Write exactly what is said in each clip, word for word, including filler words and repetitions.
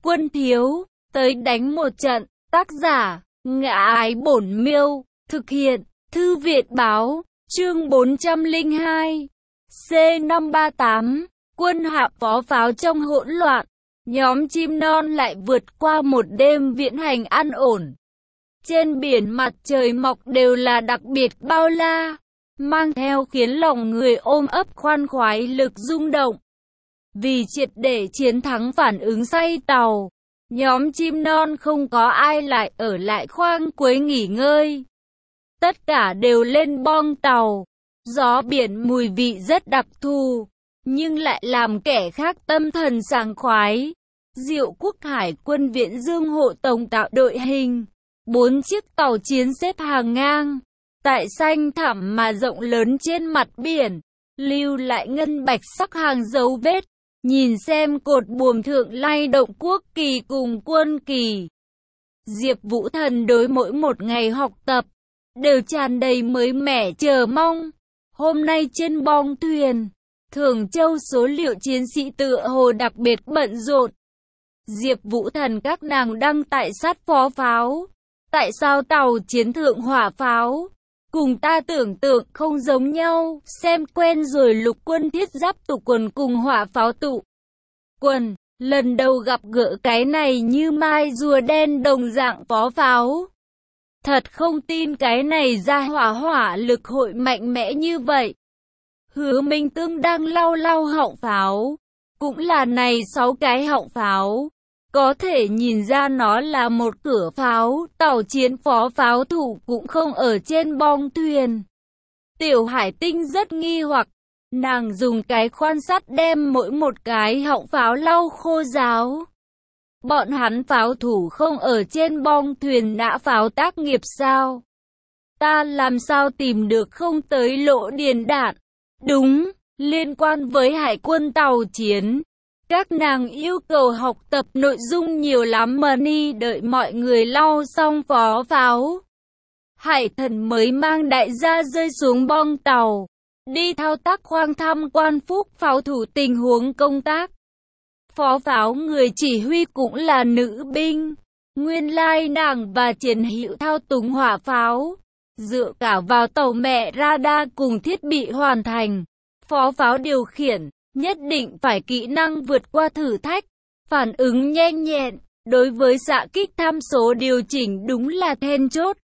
Quân thiếu, tới đánh một trận. Tác giả, Ngã Ái Bổn Miêu. Thực hiện, Thư Viện Báo. Chương bốn trăm lẻ hai. C năm ba tám. Quân hạ phó pháo trong hỗn loạn. Nhóm chim non lại vượt qua một đêm viễn hành an ổn. Trên biển mặt trời mọc đều là đặc biệt bao la, mang theo khiến lòng người ôm ấp khoan khoái lực rung động. Vì triệt để chiến thắng phản ứng say tàu, nhóm chim non không có ai lại ở lại khoang cuối nghỉ ngơi. Tất cả đều lên bong tàu. Gió biển mùi vị rất đặc thù, nhưng lại làm kẻ khác tâm thần sảng khoái. Diệu Quốc Hải quân Viễn Dương hộ tống tạo đội hình. Bốn chiếc tàu chiến xếp hàng ngang, tại xanh thẳm mà rộng lớn trên mặt biển, lưu lại ngân bạch sắc hàng dấu vết. Nhìn xem cột buồm thượng lay động quốc kỳ cùng quân kỳ. Diệp Vũ Thần đối mỗi một ngày học tập đều tràn đầy mới mẻ chờ mong. Hôm nay trên bong thuyền Thường Châu số liệu chiến sĩ tựa hồ đặc biệt bận rộn. Diệp Vũ Thần các nàng đang tại sát phó pháo. Tại sao tàu chiến thượng hỏa pháo cùng ta tưởng tượng không giống nhau? Xem quen rồi lục quân thiết giáp tụ quần cùng hỏa pháo tụ quần, lần đầu gặp gỡ cái này như mai rùa đen đồng dạng phó pháo. Thật không tin cái này ra hỏa hỏa lực hội mạnh mẽ như vậy. Hứa Minh Tương đang lau lau họng pháo, cũng là này sáu cái họng pháo. Có thể nhìn ra nó là một cửa pháo, tàu chiến phó pháo thủ cũng không ở trên bong thuyền. Tiểu Hải Tinh rất nghi hoặc, nàng dùng cái khoan sắt đem mỗi một cái họng pháo lau khô ráo. Bọn hắn pháo thủ không ở trên bong thuyền nã pháo tác nghiệp sao? Ta làm sao tìm được không tới lỗ điền đạn? Đúng, liên quan với hải quân tàu chiến. Các nàng yêu cầu học tập nội dung nhiều lắm mà ni đợi mọi người lau xong phó pháo. Hải Thần mới mang đại gia rơi xuống bong tàu, đi thao tác khoang thăm quan phúc pháo thủ tình huống công tác. Phó pháo người chỉ huy cũng là nữ binh. Nguyên lai nàng và Triển Hữu thao túng hỏa pháo, dựa cả vào tàu mẹ radar cùng thiết bị hoàn thành. Phó pháo điều khiển nhất định phải kỹ năng vượt qua thử thách, phản ứng nhanh nhẹn, đối với xạ kích tham số điều chỉnh đúng là then chốt.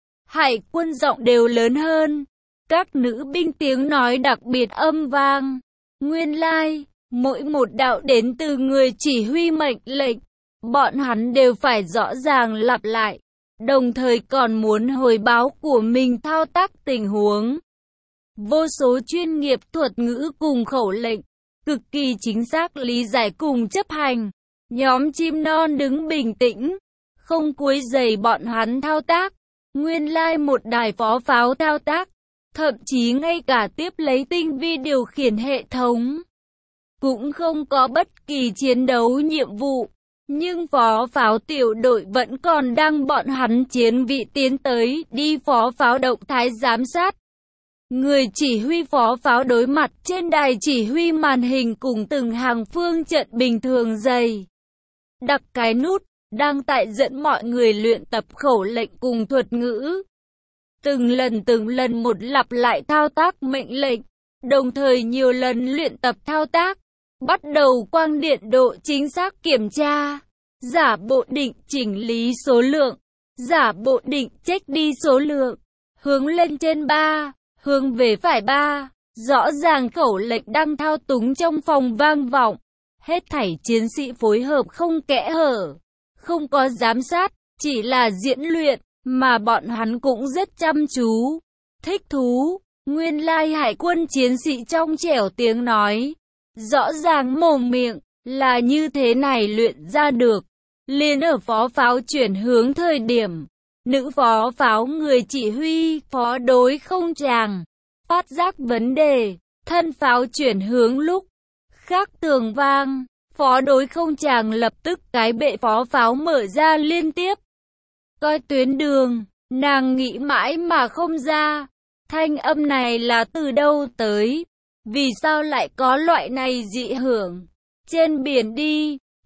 Hải quân giọng đều lớn hơn, các nữ binh tiếng nói đặc biệt âm vang. Nguyên lai, mỗi một đạo đến từ người chỉ huy mệnh lệnh, bọn hắn đều phải rõ ràng lặp lại, đồng thời còn muốn hồi báo của mình thao tác tình huống. Vô số chuyên nghiệp thuật ngữ cùng khẩu lệnh, cực kỳ chính xác lý giải cùng chấp hành. Nhóm chim non đứng bình tĩnh, không quấy rầy bọn hắn thao tác. Nguyên lai một đài phó pháo thao tác, thậm chí ngay cả tiếp lấy tinh vi điều khiển hệ thống, cũng không có bất kỳ chiến đấu nhiệm vụ. Nhưng phó pháo tiểu đội vẫn còn đang bọn hắn chiến vị tiến tới đi phó pháo động thái giám sát. Người chỉ huy phó pháo đối mặt trên đài chỉ huy màn hình cùng từng hàng phương trận bình thường dày đặc cái nút, đang tại dẫn mọi người luyện tập khẩu lệnh cùng thuật ngữ. Từng lần từng lần một lặp lại thao tác mệnh lệnh, đồng thời nhiều lần luyện tập thao tác. Bắt đầu quang điện độ chính xác kiểm tra, giả bộ định chỉnh lý số lượng, giả bộ định check đi số lượng, hướng lên trên ba, hướng về phải ba, rõ ràng khẩu lệnh đang thao túng trong phòng vang vọng. Hết thảy chiến sĩ phối hợp không kẽ hở, không có giám sát, chỉ là diễn luyện, mà bọn hắn cũng rất chăm chú, thích thú. Nguyên lai hải quân chiến sĩ trong trẻo tiếng nói, rõ ràng mồm miệng, là như thế này luyện ra được. Liền ở phó pháo chuyển hướng thời điểm, nữ phó pháo người chỉ huy, phó đối không tràng, phát giác vấn đề, thân pháo chuyển hướng lúc khác tường vang, phó đối không tràng lập tức cái bệ phó pháo mở ra liên tiếp. Coi tuyến đường, nàng nghĩ mãi mà không ra, thanh âm này là từ đâu tới, vì sao lại có loại này dị hưởng. Trên biển đi,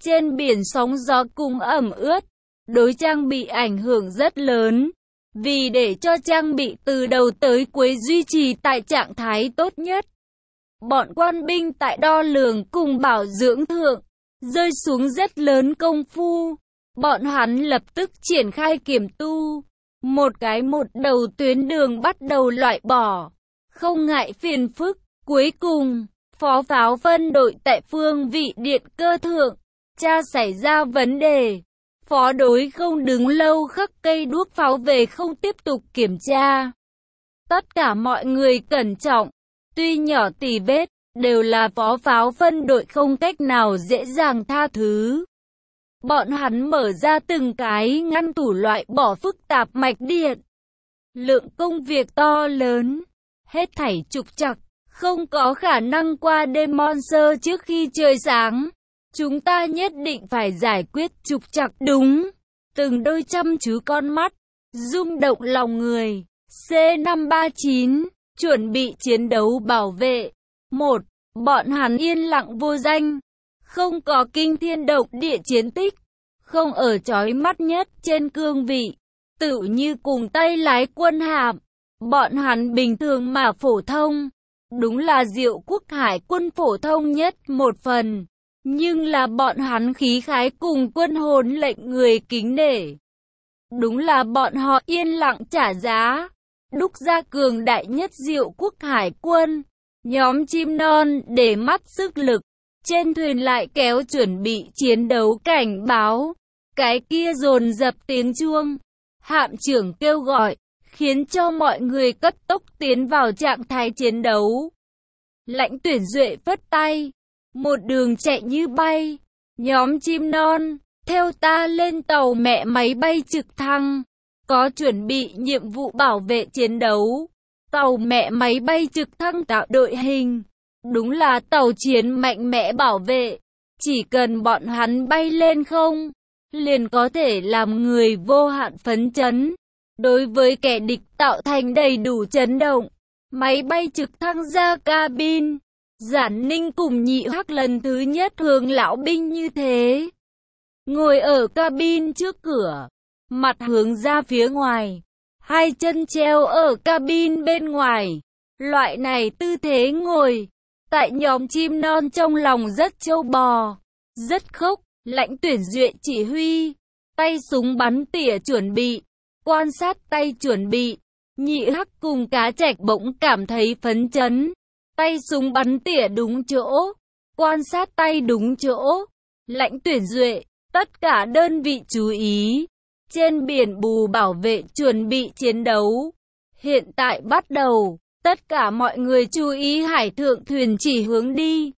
Trên biển sóng gió cùng ẩm ướt, đối trang bị ảnh hưởng rất lớn. Vì để cho trang bị từ đầu tới cuối duy trì tại trạng thái tốt nhất, bọn quan binh tại đo lường cùng bảo dưỡng thượng, rơi xuống rất lớn công phu. Bọn hắn lập tức triển khai kiểm tu, một cái một đầu tuyến đường bắt đầu loại bỏ, không ngại phiền phức. Cuối cùng, phó pháo phân đội tại phương vị điện cơ thượng, cha xảy ra vấn đề. Phó đối không đứng lâu khắc cây đuốc pháo về không tiếp tục kiểm tra. Tất cả mọi người cẩn trọng, tuy nhỏ tỉ vết, đều là phó pháo phân đội không cách nào dễ dàng tha thứ. Bọn hắn mở ra từng cái ngăn tủ loại bỏ phức tạp mạch điện. Lượng công việc to lớn, hết thảy trục trặc, không có khả năng qua đêm Monster trước khi trời sáng. Chúng ta nhất định phải giải quyết trục trặc đúng. Từng đôi chăm chú con mắt, rung động lòng người. C năm ba chín, chuẩn bị chiến đấu bảo vệ. một. Bọn hắn yên lặng vô danh, không có kinh thiên động địa chiến tích, không ở chói mắt nhất trên cương vị, tự như cùng tay lái quân hạm. Bọn hắn bình thường mà phổ thông, đúng là Diệu Quốc Hải quân phổ thông nhất một phần. Nhưng là bọn hắn khí khái cùng quân hồn lệnh người kính nể. Đúng là bọn họ yên lặng trả giá, đúc ra cường đại nhất Diệu Quốc Hải quân. Nhóm chim non để mắt sức lực, trên thuyền lại kéo chuẩn bị chiến đấu cảnh báo. Cái kia dồn dập tiếng chuông, hạm trưởng kêu gọi, khiến cho mọi người cấp tốc tiến vào trạng thái chiến đấu. Lãnh Tuyển Duệ phất tay, một đường chạy như bay. Nhóm chim non, theo ta lên tàu mẹ máy bay trực thăng, có chuẩn bị nhiệm vụ bảo vệ chiến đấu. Tàu mẹ máy bay trực thăng tạo đội hình, đúng là tàu chiến mạnh mẽ bảo vệ. Chỉ cần bọn hắn bay lên không, liền có thể làm người vô hạn phấn chấn. Đối với kẻ địch tạo thành đầy đủ chấn động. Máy bay trực thăng ra cabin, Giản Ninh cùng Nhị Hắc lần thứ nhất hướng lão binh như thế. Ngồi ở cabin trước cửa, mặt hướng ra phía ngoài, hai chân treo ở cabin bên ngoài. Loại này tư thế ngồi, tại nhóm chim non trong lòng rất trâu bò, rất khốc. Lãnh Tuyển Duệ chỉ huy, tay súng bắn tỉa chuẩn bị, quan sát tay chuẩn bị. Nhị Hắc cùng Cá Trạch bỗng cảm thấy phấn chấn. Tay súng bắn tỉa đúng chỗ, quan sát tay đúng chỗ. Lãnh Tuyển Duệ, tất cả đơn vị chú ý. Trên biển bù bảo vệ chuẩn bị chiến đấu. Hiện tại bắt đầu, tất cả mọi người chú ý hải thượng thuyền chỉ hướng đi.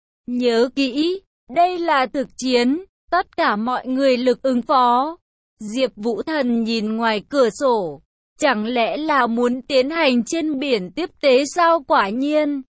Nhớ kỹ, đây là thực chiến, tất cả mọi người lực ứng phó. Diệp Vũ Thần nhìn ngoài cửa sổ. Chẳng lẽ là muốn tiến hành trên biển tiếp tế sao? Quả nhiên,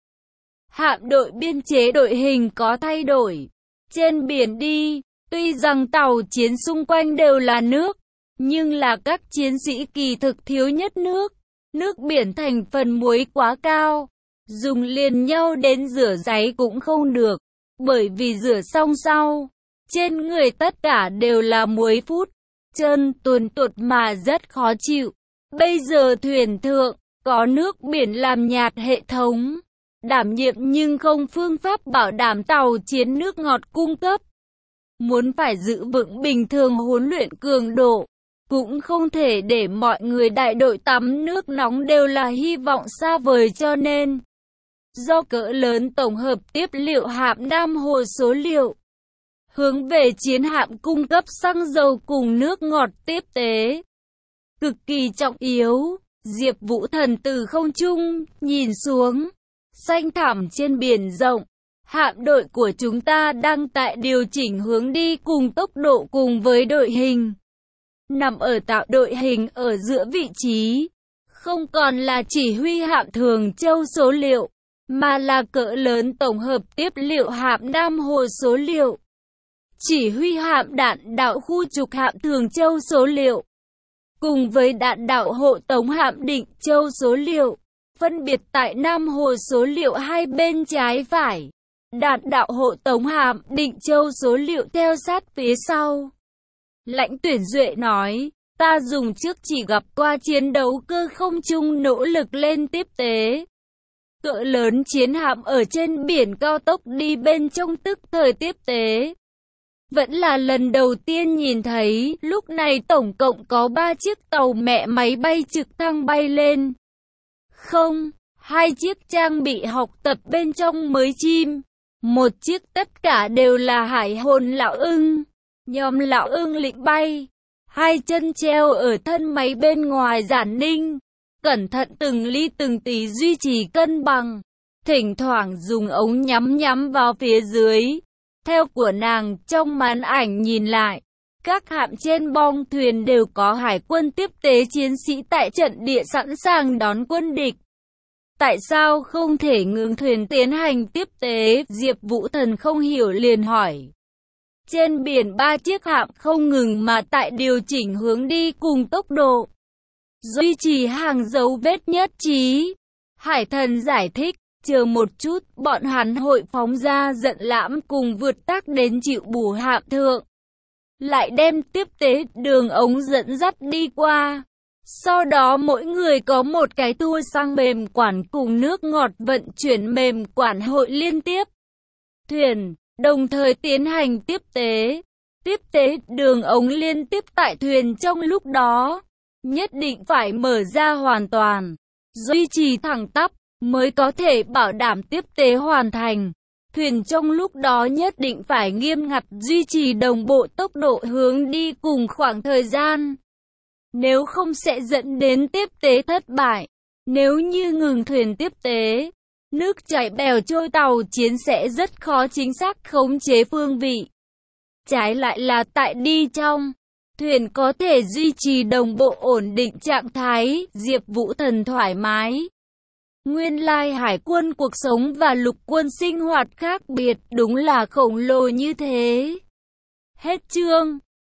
hạm đội biên chế đội hình có thay đổi. Trên biển đi, tuy rằng tàu chiến xung quanh đều là nước, nhưng là các chiến sĩ kỳ thực thiếu nhất nước. Nước biển thành phần muối quá cao, dùng liền nhau đến rửa giấy cũng không được, bởi vì rửa xong sau, trên người tất cả đều là muối phút, chân tuồn tuột mà rất khó chịu. Bây giờ thuyền thượng, có nước biển làm nhạt hệ thống, đảm nhiệm nhưng không phương pháp bảo đảm tàu chiến nước ngọt cung cấp. Muốn phải giữ vững bình thường huấn luyện cường độ, cũng không thể để mọi người đại đội tắm nước nóng đều là hy vọng xa vời, cho nên do cỡ lớn tổng hợp tiếp liệu hạm Nam Hồ số liệu, hướng về chiến hạm cung cấp xăng dầu cùng nước ngọt tiếp tế. Cực kỳ trọng yếu. Diệp Vũ Thần từ không trung nhìn xuống, xanh thẳm trên biển rộng. Hạm đội của chúng ta đang tại điều chỉnh hướng đi cùng tốc độ cùng với đội hình. Nằm ở tạo đội hình ở giữa vị trí, không còn là chỉ huy hạm Thường Châu số liệu, mà là cỡ lớn tổng hợp tiếp liệu hạm Nam Hồ số liệu. Chỉ huy hạm đạn đạo khu trục hạm Thường Châu số liệu, cùng với đạn đạo hộ tống hạm Định Châu số liệu, phân biệt tại Nam Hồ số liệu hai bên trái phải. Đạt đạo hộ tống hạm Định Châu số liệu theo sát phía sau. Lãnh Tuyển Duệ nói, ta dùng trước chỉ gặp qua chiến đấu cơ không trung nỗ lực lên tiếp tế. Cỡ lớn chiến hạm ở trên biển cao tốc đi bên trong tức thời tiếp tế. Vẫn là lần đầu tiên nhìn thấy, lúc này tổng cộng có ba chiếc tàu mẹ máy bay trực thăng bay lên. Không, hai chiếc trang bị học tập bên trong mới chim. Một chiếc tất cả đều là hải hồn lão ưng. Nhóm lão ưng lĩnh bay. Hai chân treo ở thân máy bên ngoài giản ninh. Cẩn thận từng ly từng tí duy trì cân bằng. Thỉnh thoảng dùng ống nhắm nhắm vào phía dưới. Theo của nàng, trong màn ảnh nhìn lại, các hạm trên bong thuyền đều có hải quân tiếp tế chiến sĩ tại trận địa sẵn sàng đón quân địch. Tại sao không thể ngừng thuyền tiến hành tiếp tế? Diệp Vũ Thần không hiểu liền hỏi. Trên biển ba chiếc hạm không ngừng mà tại điều chỉnh hướng đi cùng tốc độ. Duy trì hàng dấu vết nhất trí. Hải Thần giải thích. Chờ một chút, bọn hắn hội phóng ra giận lãm cùng vượt tác đến chịu bù hạm thượng. Lại đem tiếp tế đường ống dẫn dắt đi qua. Sau đó mỗi người có một cái tua xăng mềm quản cùng nước ngọt vận chuyển mềm quản hội liên tiếp. Thuyền, đồng thời tiến hành tiếp tế. Tiếp tế đường ống liên tiếp tại thuyền trong lúc đó. Nhất định phải mở ra hoàn toàn. Duy trì thẳng tắp. Mới có thể bảo đảm tiếp tế hoàn thành. Thuyền trong lúc đó nhất định phải nghiêm ngặt duy trì đồng bộ tốc độ hướng đi cùng khoảng thời gian. Nếu không sẽ dẫn đến tiếp tế thất bại. Nếu như ngừng thuyền tiếp tế, nước chảy bèo trôi tàu chiến sẽ rất khó chính xác khống chế phương vị. Trái lại là tại đi trong thuyền có thể duy trì đồng bộ ổn định trạng thái. Diệp Vũ Thần thoải mái. Nguyên lai hải quân cuộc sống và lục quân sinh hoạt khác biệt, đúng là khổng lồ như thế. Hết chương.